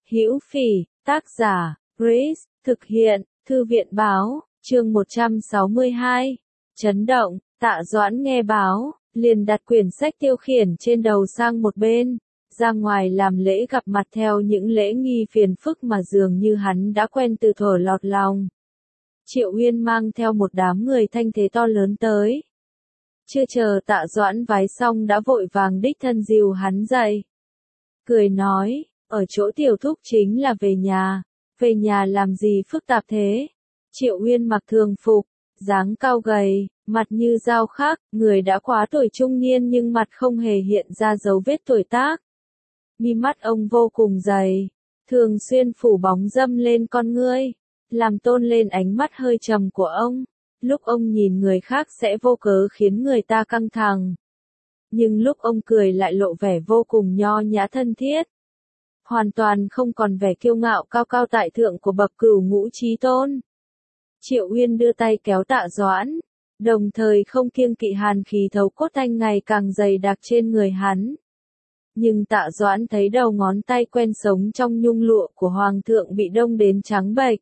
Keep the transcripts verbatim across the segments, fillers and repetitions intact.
Hữu Phỉ, tác giả, Grace, thực hiện, Thư viện báo, chương một trăm sáu mươi hai. Chấn động, Tạ Doãn nghe báo, liền đặt quyển sách tiêu khiển trên đầu sang một bên, ra ngoài làm lễ gặp mặt theo những lễ nghi phiền phức mà dường như hắn đã quen từ thuở lọt lòng. Triệu Uyên mang theo một đám người thanh thế to lớn tới. Chưa chờ Tạ Doãn vái xong đã vội vàng đích thân dìu hắn dậy. Cười nói, ở chỗ tiểu thúc chính là về nhà, về nhà làm gì phức tạp thế. Triệu Uyên mặc thường phục, dáng cao gầy, mặt như dao khắc, người đã quá tuổi trung niên nhưng mặt không hề hiện ra dấu vết tuổi tác. Mi mắt ông vô cùng dày, thường xuyên phủ bóng râm lên con ngươi, làm tôn lên ánh mắt hơi trầm của ông. Lúc ông nhìn người khác sẽ vô cớ khiến người ta căng thẳng. Nhưng lúc ông cười lại lộ vẻ vô cùng nho nhã thân thiết. Hoàn toàn không còn vẻ kiêu ngạo cao cao tại thượng của bậc cửu ngũ chí tôn. Triệu Uyên đưa tay kéo Tạ Doãn, đồng thời không kiêng kỵ hàn khí thấu cốt thanh ngày càng dày đặc trên người hắn. Nhưng Tạ Doãn thấy đầu ngón tay quen sống trong nhung lụa của hoàng thượng bị đông đến trắng bệch.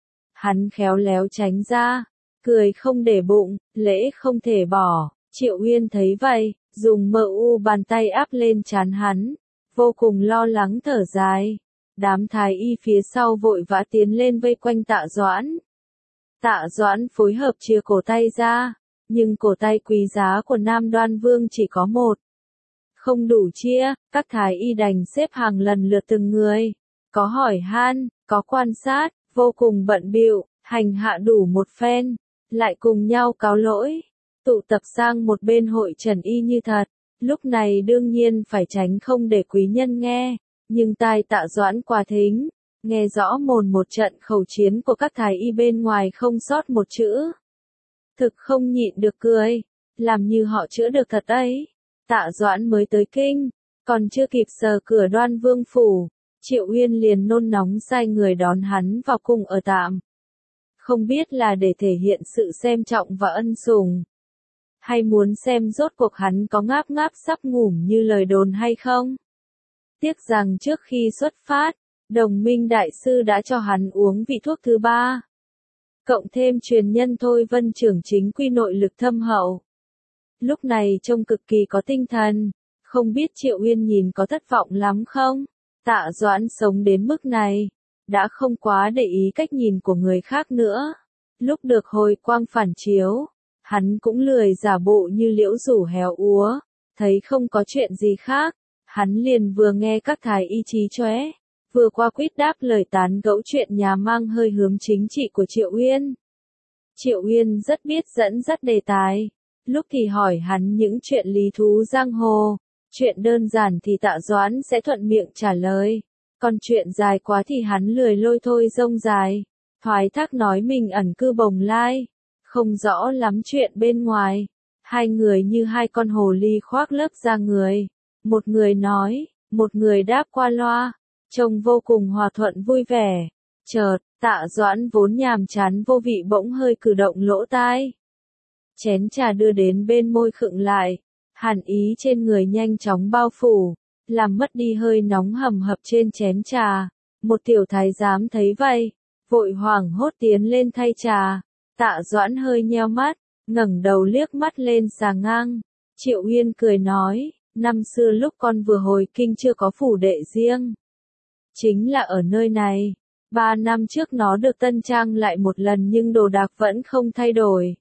Hắn khéo léo tránh ra, cười không để bụng, lễ không thể bỏ. Triệu Uyên thấy vậy, dùng mờ u bàn tay áp lên trán hắn, vô cùng lo lắng thở dài. Đám thái y phía sau vội vã tiến lên vây quanh Tạ Doãn. Tạ Doãn phối hợp chia cổ tay ra, nhưng cổ tay quý giá của Nam Đoan Vương chỉ có một. Không đủ chia, các thái y đành xếp hàng lần lượt từng người. Có hỏi han, có quan sát, vô cùng bận bịu, hành hạ đủ một phen, lại cùng nhau cáo lỗi. Tụ tập sang một bên hội trần y như thật, lúc này đương nhiên phải tránh không để quý nhân nghe, nhưng tai Tạ Doãn quá thính, nghe rõ mồn một trận khẩu chiến của các thái y bên ngoài không sót một chữ. Thực không nhịn được cười, làm như họ chữa được thật ấy. Tạ Doãn mới tới kinh, còn chưa kịp sờ cửa Đoan Vương phủ, Triệu Uyên liền nôn nóng sai người đón hắn vào cung ở tạm. Không biết là để thể hiện sự xem trọng và ân sủng, hay muốn xem rốt cuộc hắn có ngáp ngáp sắp ngủm như lời đồn hay không. Tiếc rằng trước khi xuất phát, Đồng Minh Đại Sư đã cho hắn uống vị thuốc thứ ba. Cộng thêm truyền nhân Thôi Vân trưởng chính quy nội lực thâm hậu. Lúc này trông cực kỳ có tinh thần, không biết Triệu Uyên nhìn có thất vọng lắm không? Tạ Doãn sống đến mức này, đã không quá để ý cách nhìn của người khác nữa. Lúc được hồi quang phản chiếu, hắn cũng lười giả bộ như liễu rủ héo úa, thấy không có chuyện gì khác, hắn liền vừa nghe các thái y trí chóe, vừa qua quýt đáp lời tán gẫu chuyện nhà mang hơi hướng chính trị của Triệu Uyên. Triệu Uyên rất biết dẫn dắt đề tài, lúc thì hỏi hắn những chuyện lý thú giang hồ, chuyện đơn giản thì Tạ Doãn sẽ thuận miệng trả lời, còn chuyện dài quá thì hắn lười lôi thôi rông dài, thoái thác nói mình ẩn cư Bồng Lai, không rõ lắm chuyện bên ngoài. Hai người như hai con hồ ly khoác lớp da người, một người nói, một người đáp qua loa, trông vô cùng hòa thuận vui vẻ. Chợt, Tạ Doãn vốn nhàm chán vô vị bỗng hơi cử động lỗ tai. Chén trà đưa đến bên môi khựng lại, hàn ý trên người nhanh chóng bao phủ, làm mất đi hơi nóng hầm hập trên chén trà. Một tiểu thái giám thấy vậy, vội hoảng hốt tiến lên thay trà. Tạ Doãn hơi nheo mắt, ngẩng đầu liếc mắt lên sàng ngang. Triệu Uyên cười nói, năm xưa lúc con vừa hồi kinh chưa có phủ đệ riêng. Chính là ở nơi này, ba năm trước nó được tân trang lại một lần nhưng đồ đạc vẫn không thay đổi.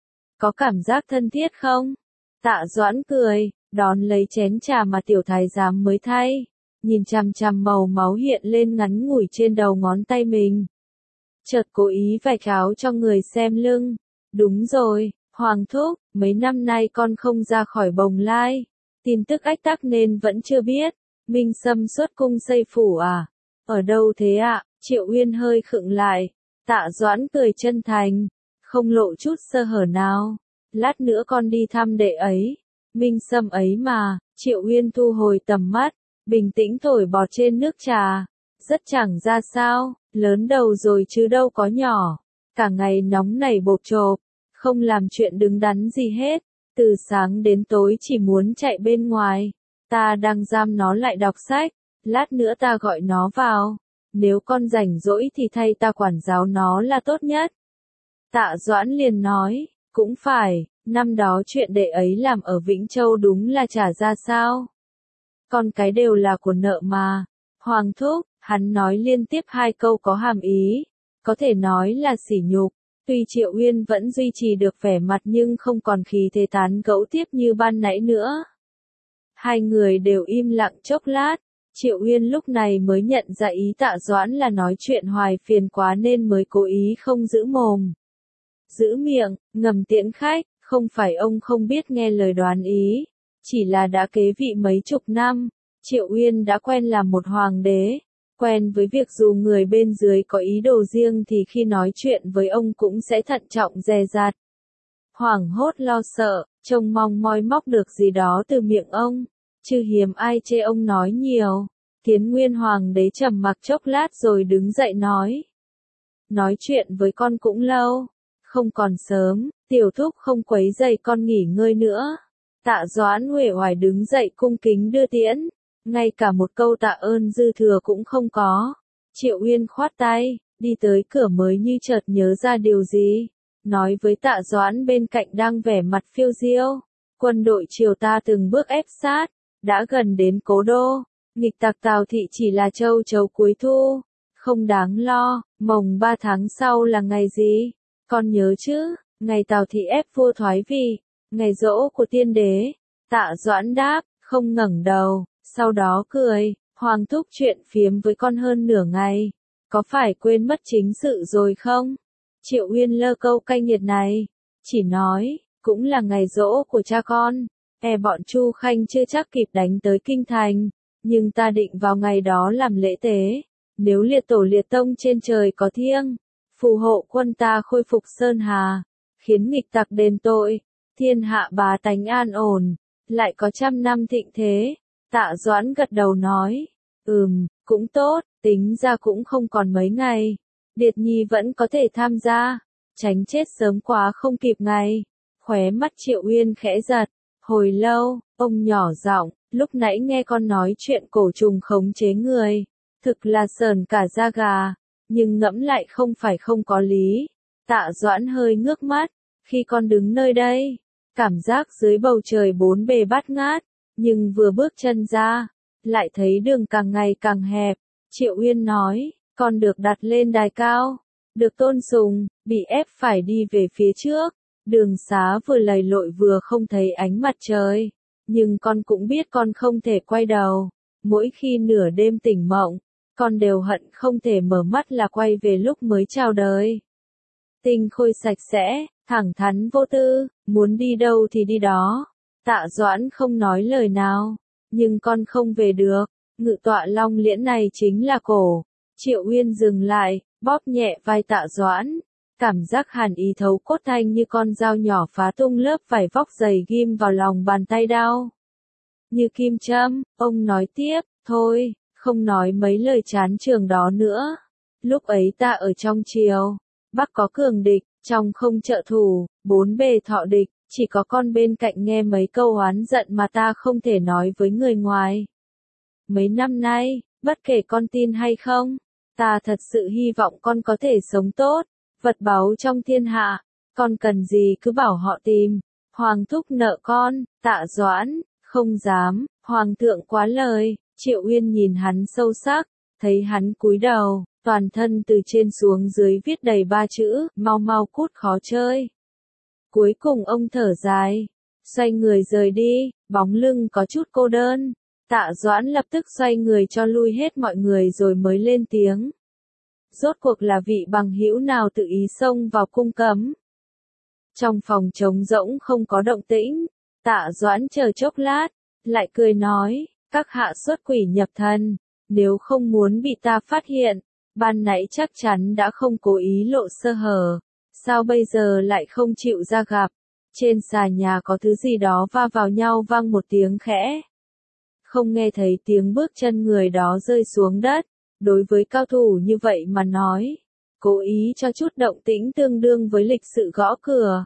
Có cảm giác thân thiết không? Tạ Doãn cười, đón lấy chén trà mà tiểu thái giám mới thay, nhìn chằm chằm màu máu hiện lên ngắn ngủi trên đầu ngón tay mình. Chợt cố ý vạch áo cho người xem lưng. Đúng rồi, Hoàng thúc, mấy năm nay con không ra khỏi Bồng Lai. Tin tức ách tắc nên vẫn chưa biết. Minh Sâm xuất cung xây phủ à? Ở đâu thế ạ? À? Triệu Uyên hơi khựng lại. Tạ Doãn cười chân thành, không lộ chút sơ hở nào. Lát nữa con đi thăm đệ ấy. Minh Sâm ấy mà. Triệu Uyên thu hồi tầm mắt, bình tĩnh thổi bọt trên nước trà. Rất chẳng ra sao, lớn đầu rồi chứ đâu có nhỏ. Cả ngày nóng nảy bộp chộp, không làm chuyện đứng đắn gì hết. Từ sáng đến tối chỉ muốn chạy bên ngoài. Ta đang giam nó lại đọc sách, lát nữa ta gọi nó vào. nếu con rảnh rỗi thì thay ta quản giáo nó là tốt nhất. Tạ Doãn liền nói, cũng phải, năm đó chuyện đệ ấy làm ở Vĩnh Châu đúng là trả ra sao? Con cái đều là của nợ mà. Hoàng thúc, hắn nói liên tiếp hai câu có hàm ý, có thể nói là sỉ nhục. Tuy Triệu Uyên vẫn duy trì được vẻ mặt nhưng không còn khí thế tán gẫu tiếp như ban nãy nữa. Hai người đều im lặng chốc lát, Triệu Uyên lúc này mới nhận ra ý Tạ Doãn là nói chuyện hoài phiền quá nên mới cố ý không giữ mồm. Giữ miệng, ngầm tiễn khách, không phải ông không biết nghe lời đoán ý, chỉ là đã kế vị mấy chục năm, Triệu Uyên đã quen làm một hoàng đế, quen với việc dù người bên dưới có ý đồ riêng thì khi nói chuyện với ông cũng sẽ thận trọng dè dặt. Hoảng hốt lo sợ, trông mong moi móc được gì đó từ miệng ông, chứ hiếm ai chê ông nói nhiều. Kiến Nguyên hoàng đế trầm mặc chốc lát rồi đứng dậy nói. Nói chuyện với con cũng lâu, không còn sớm, tiểu thúc không quấy rầy con nghỉ ngơi nữa. Tạ Doãn uể oải đứng dậy cung kính đưa tiễn, ngay cả một câu tạ ơn dư thừa cũng không có. Triệu Uyên khoát tay, đi tới cửa mới như chợt nhớ ra điều gì, nói với Tạ Doãn bên cạnh đang vẻ mặt phiêu diêu, quân đội triều ta từng bước ép sát, đã gần đến cố đô, nghịch tặc Tào thị chỉ là châu chấu cuối thu, không đáng lo. Mồng ba tháng sau là ngày gì? Con nhớ chứ, ngày Tào thị ép vua thoái vị, ngày giỗ của tiên đế. Tạ Doãn đáp, không ngẩng đầu, sau đó cười, Hoàng thúc chuyện phiếm với con hơn nửa ngày, có phải quên mất chính sự rồi không? Triệu Uyên lơ câu cay nghiệt này, chỉ nói, cũng là ngày giỗ của cha con, e bọn Chu Khanh chưa chắc kịp đánh tới kinh thành, nhưng ta định vào ngày đó làm lễ tế, nếu liệt tổ liệt tông trên trời có thiêng, phù hộ quân ta khôi phục Sơn Hà, khiến nghịch tặc đền tội, thiên hạ bá tánh an ổn, lại có trăm năm thịnh thế. Tạ Doãn gật đầu nói, ừm, cũng tốt, tính ra cũng không còn mấy ngày, Điệt Nhi vẫn có thể tham gia, tránh chết sớm quá không kịp ngày. Khóe mắt Triệu Uyên khẽ giật, hồi lâu, ông nhỏ giọng, lúc nãy nghe con nói chuyện cổ trùng khống chế người, thực là sờn cả da gà, nhưng ngẫm lại không phải không có lý. Tạ Doãn hơi ngước mắt, khi con đứng nơi đây, cảm giác dưới bầu trời bốn bề bát ngát, nhưng vừa bước chân ra, lại thấy đường càng ngày càng hẹp. Triệu Uyên nói, con được đặt lên đài cao, được tôn sùng, bị ép phải đi về phía trước, đường xá vừa lầy lội vừa không thấy ánh mặt trời, nhưng con cũng biết con không thể quay đầu, mỗi khi nửa đêm tỉnh mộng, con đều hận không thể mở mắt là quay về lúc mới chào đời. Tinh khôi sạch sẽ, thẳng thắn vô tư, muốn đi đâu thì đi đó. Tạ Doãn không nói lời nào, nhưng con không về được, ngự tọa long liễn này chính là cổ. Triệu Uyên dừng lại, bóp nhẹ vai Tạ Doãn, cảm giác hàn ý thấu cốt thanh như con dao nhỏ phá tung lớp vải vóc dày ghim vào lòng bàn tay đau. Như kim châm, ông nói tiếp, thôi, không nói mấy lời chán trường đó nữa. Lúc ấy ta ở trong triều, Bắc có cường địch, trong không trợ thủ, bốn bề thọ địch, chỉ có con bên cạnh nghe mấy câu oán giận mà ta không thể nói với người ngoài. Mấy năm nay, bất kể con tin hay không, ta thật sự hy vọng con có thể sống tốt, vật báu trong thiên hạ, con cần gì cứ bảo họ tìm. Hoàng thúc nợ con. Tạ Doãn, không dám, Hoàng thượng quá lời. Triệu Uyên nhìn hắn sâu sắc, thấy hắn cúi đầu, toàn thân từ trên xuống dưới viết đầy ba chữ, mau mau cút khó chơi. Cuối cùng ông thở dài, xoay người rời đi, bóng lưng có chút cô đơn. Tạ Doãn lập tức xoay người cho lui hết mọi người rồi mới lên tiếng. Rốt cuộc là vị bằng hữu nào tự ý xông vào cung cấm. Trong phòng trống rỗng không có động tĩnh, Tạ Doãn chờ chốc lát, lại cười nói, các hạ xuất quỷ nhập thần, nếu không muốn bị ta phát hiện, ban nãy chắc chắn đã không cố ý lộ sơ hở, sao bây giờ lại không chịu ra gặp. Trên xà nhà có thứ gì đó va vào nhau vang một tiếng khẽ. Không nghe thấy tiếng bước chân người đó rơi xuống đất, đối với cao thủ như vậy mà nói, cố ý cho chút động tĩnh tương đương với lịch sự gõ cửa.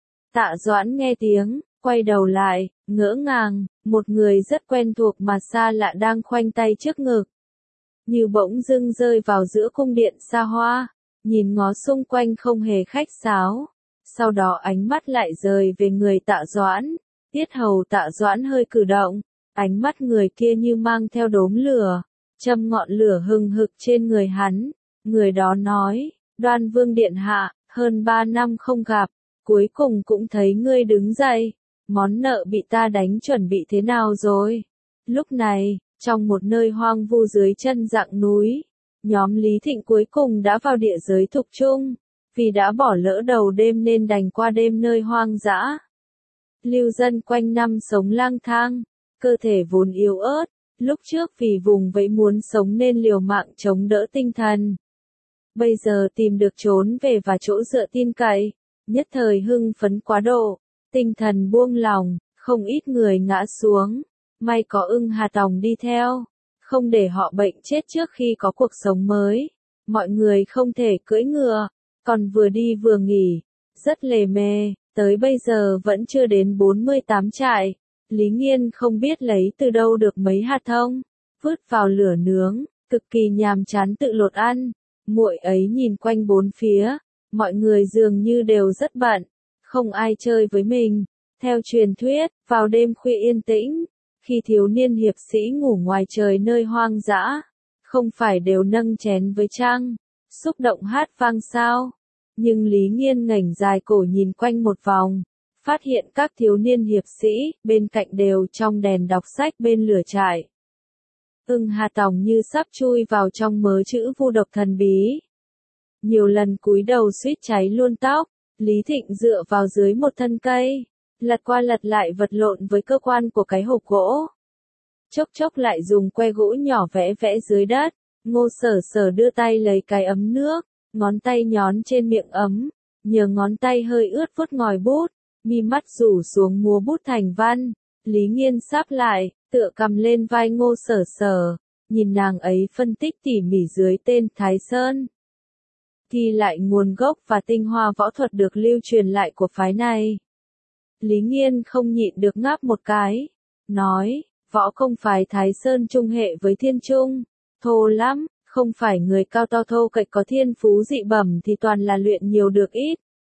Tạ Doãn nghe tiếng, quay đầu lại, ngỡ ngàng, một người rất quen thuộc mà xa lạ đang khoanh tay trước ngực. như bỗng dưng rơi vào giữa cung điện xa hoa, nhìn ngó xung quanh không hề khách sáo. Sau đó ánh mắt lại rời về người Tạ Doãn, tiết hầu Tạ Doãn hơi cử động, ánh mắt người kia như mang theo đốm lửa, châm ngọn lửa hừng hực trên người hắn. Người đó nói, Đoan Vương điện hạ, hơn ba năm không gặp, cuối cùng cũng thấy ngươi đứng dậy, món nợ bị ta đánh chuẩn bị thế nào rồi? Lúc này, trong một nơi hoang vu dưới chân dặng núi, nhóm Lý Thịnh cuối cùng đã vào địa giới thục trung, vì đã bỏ lỡ đầu đêm nên đành qua đêm nơi hoang dã. Lưu dân quanh năm sống lang thang, cơ thể vốn yếu ớt, lúc trước vì vùng vẫy muốn sống nên liều mạng chống đỡ tinh thần. Bây giờ tìm được trốn về và chỗ dựa tin cậy, nhất thời hưng phấn quá độ, tinh thần buông lỏng, không ít người ngã xuống. May có Ưng Hà Tòng đi theo, không để họ bệnh chết trước khi có cuộc sống mới. Mọi người không thể cưỡi ngựa, còn vừa đi vừa nghỉ, rất lề mề, tới bây giờ vẫn chưa đến bốn mươi tám trại. Lý Nghiên không biết lấy từ đâu được mấy hạt thông, vứt vào lửa nướng, cực kỳ nhàm chán tự lột ăn. Muội ấy nhìn quanh bốn phía, mọi người dường như đều rất bận, không ai chơi với mình. Theo truyền thuyết, vào đêm khuya yên tĩnh, khi thiếu niên hiệp sĩ ngủ ngoài trời nơi hoang dã, không phải đều nâng chén với trăng, xúc động hát vang sao? Nhưng Lý Nghiên ngẩng dài cổ nhìn quanh một vòng, phát hiện các thiếu niên hiệp sĩ bên cạnh đều trong đèn đọc sách bên lửa trại. Ưng Hà Tòng như sắp chui vào trong mớ chữ vu độc thần bí. Nhiều lần cúi đầu suýt cháy luôn tóc, Lý Thịnh dựa vào dưới một thân cây, lật qua lật lại vật lộn với cơ quan của cái hộp gỗ. Chốc chốc lại dùng que gỗ nhỏ vẽ vẽ dưới đất, Ngô Sở Sở đưa tay lấy cái ấm nước, ngón tay nhón trên miệng ấm, nhờ ngón tay hơi ướt vuốt ngòi bút, mi mắt rủ xuống múa bút thành văn. Lý Nghiên sáp lại, tựa cầm lên vai Ngô Sở Sở, nhìn nàng ấy phân tích tỉ mỉ dưới tên Thái Sơn. Ghi lại nguồn gốc và tinh hoa võ thuật được lưu truyền lại của phái này. Lý Nghiên không nhịn được ngáp một cái, nói, võ công phái Thái Sơn trung hệ với Thiên Trung, thô lắm, không phải người cao to thô kệch có thiên phú dị bẩm thì toàn là luyện nhiều được ít.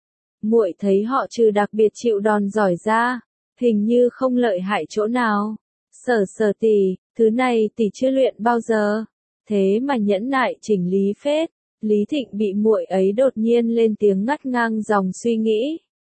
Muội thấy họ trừ đặc biệt chịu đòn giỏi ra, hình như không lợi hại chỗ nào. Sở Sở tỷ, thứ này tỷ chưa luyện bao giờ, thế mà nhẫn nại chỉnh lý phết. Lý Thịnh bị muội ấy đột nhiên lên tiếng ngắt ngang dòng suy nghĩ.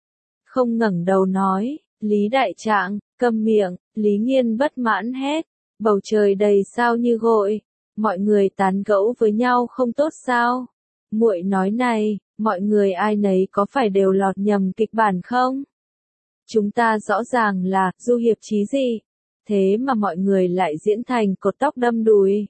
Không ngẩng đầu nói, Lý Đại Trạng, câm miệng. Lý Nghiên bất mãn hét, bầu trời đầy sao như gội, mọi người tán gẫu với nhau không tốt sao? Muội nói này, mọi người ai nấy có phải đều lọt nhầm kịch bản không? Chúng ta rõ ràng là du hiệp chí gì, thế mà mọi người lại diễn thành cột tóc đâm đùi.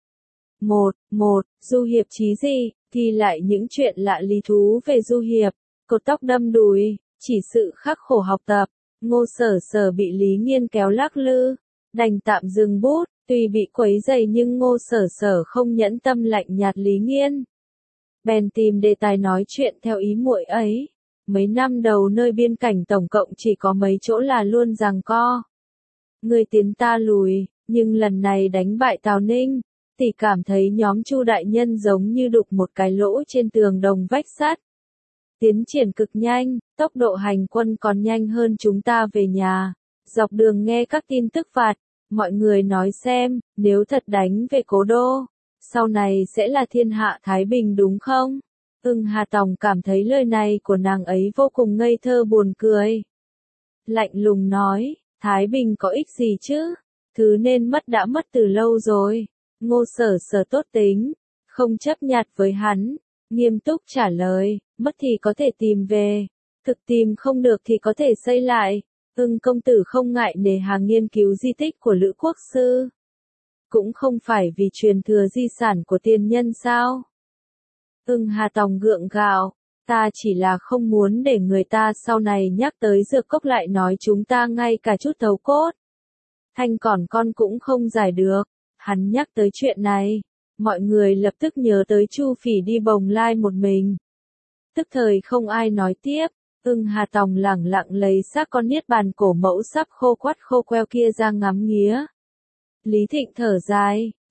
Một, một, du hiệp chí gì, thì lại những chuyện lạ lý thú về du hiệp, cột tóc đâm đùi, chỉ sự khắc khổ học tập. Ngô Sở Sở bị Lý Nghiên kéo lắc lư, đành tạm dừng bút, tuy bị quấy rầy nhưng Ngô Sở Sở không nhẫn tâm lạnh nhạt Lý Nghiên. Bèn tìm đề tài nói chuyện theo ý muội ấy. Mấy năm đầu nơi biên cảnh tổng cộng chỉ có mấy chỗ là luôn giằng co. Người tiến ta lùi, nhưng lần này đánh bại Tào Ninh, tỷ cảm thấy nhóm Chu đại nhân giống như đục một cái lỗ trên tường đồng vách sắt. Tiến triển cực nhanh, tốc độ hành quân còn nhanh hơn chúng ta về nhà. Dọc đường nghe các tin tức vặt, mọi người nói xem, nếu thật đánh về cố đô, sau này sẽ là thiên hạ thái bình đúng không? Ưng Hà Tòng cảm thấy lời này của nàng ấy vô cùng ngây thơ buồn cười. Lạnh lùng nói, thái bình có ích gì chứ? Thứ nên mất đã mất từ lâu rồi. Ngô Sở Sở tốt tính, không chấp nhặt với hắn, nghiêm túc trả lời, mất thì có thể tìm về, thực tìm không được thì có thể xây lại. Ưng công tử không ngại nề hà nghiên cứu di tích của Lữ Quốc Sư. Cũng không phải vì truyền thừa di sản của tiền nhân sao? Ưng Hà Tòng gượng gạo, ta chỉ là không muốn để người ta sau này nhắc tới dược cốc lại nói chúng ta ngay cả chút thấu cốt. Thanh còn con cũng không giải được. Hắn nhắc tới chuyện này, mọi người lập tức nhớ tới Chu Phỉ đi Bồng Lai một mình. Tức thời không ai nói tiếp, Ưng Hà Tòng lẳng lặng lấy xác con niết bàn cổ mẫu sắp khô quắt khô queo kia ra ngắm nghía. Lý Thịnh thở dài,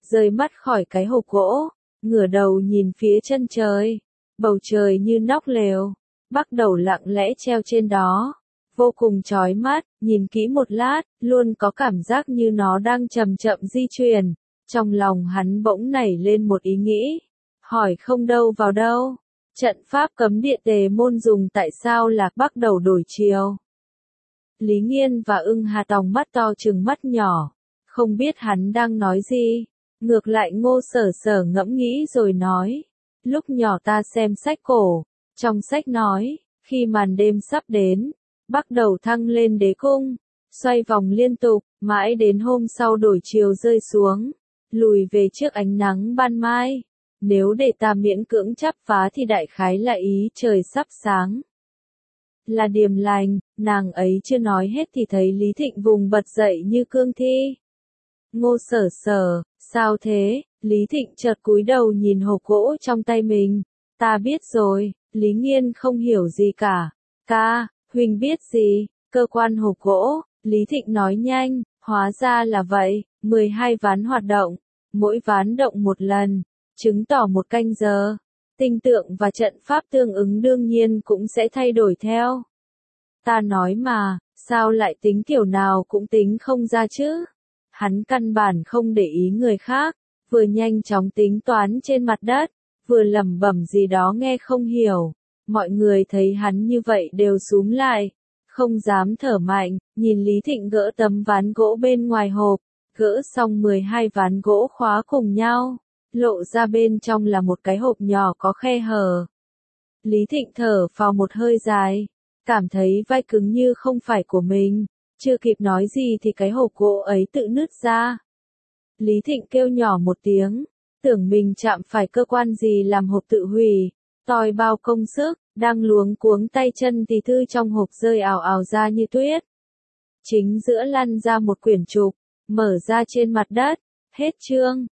rời mắt khỏi cái hộp gỗ, ngửa đầu nhìn phía chân trời. Bầu trời như nóc lều, bắt đầu lặng lẽ treo trên đó. Vô cùng chói mắt, nhìn kỹ một lát, luôn có cảm giác như nó đang chậm chậm di chuyển. Trong lòng hắn bỗng nảy lên một ý nghĩ. Hỏi không đâu vào đâu. Trận pháp cấm địa Tề Môn dùng tại sao là bắt đầu đổi chiều. Lý Nghiên và Ưng Hà Tòng mắt to trừng mắt nhỏ. Không biết hắn đang nói gì. Ngược lại Ngô Sở Sở ngẫm nghĩ rồi nói. Lúc nhỏ ta xem sách cổ. Trong sách nói, khi màn đêm sắp đến, bắt đầu thăng lên đế cung, xoay vòng liên tục, mãi đến hôm sau đổi chiều rơi xuống, lùi về trước ánh nắng ban mai. Nếu để ta miễn cưỡng chắp phá thì đại khái là ý trời sắp sáng. Là Điềm Lành, nàng ấy chưa nói hết thì thấy Lý Thịnh vùng bật dậy như cương thi. Ngô Sở Sở, sao thế? Lý Thịnh chợt cúi đầu nhìn hộp gỗ trong tay mình. Ta biết rồi. Lý Nghiên không hiểu gì cả. Ca, huynh biết gì? Cơ quan hộp gỗ. Lý Thịnh nói nhanh, hóa ra là vậy. mười hai ván hoạt động, mỗi ván động một lần, chứng tỏ một canh giờ. Tinh tượng và trận pháp tương ứng đương nhiên cũng sẽ thay đổi theo. Ta nói mà, sao lại tính kiểu nào cũng tính không ra chứ? Hắn căn bản không để ý người khác, vừa nhanh chóng tính toán trên mặt đất, vừa lẩm bẩm gì đó nghe không hiểu. Mọi người thấy hắn như vậy đều xúm lại, không dám thở mạnh, nhìn Lý Thịnh gỡ tấm ván gỗ bên ngoài hộp, gỡ xong mười hai ván gỗ khóa cùng nhau, lộ ra bên trong là một cái hộp nhỏ có khe hở. Lý Thịnh thở phào một hơi dài, cảm thấy vai cứng như không phải của mình, chưa kịp nói gì thì cái hộp gỗ ấy tự nứt ra. Lý Thịnh kêu nhỏ một tiếng, tưởng mình chạm phải cơ quan gì làm hộp tự hủy, toi bao công sức, đang luống cuống tay chân thì thư trong hộp rơi ào ào ra như tuyết. Chính giữa lăn ra một quyển trục, mở ra trên mặt đất, hết chương.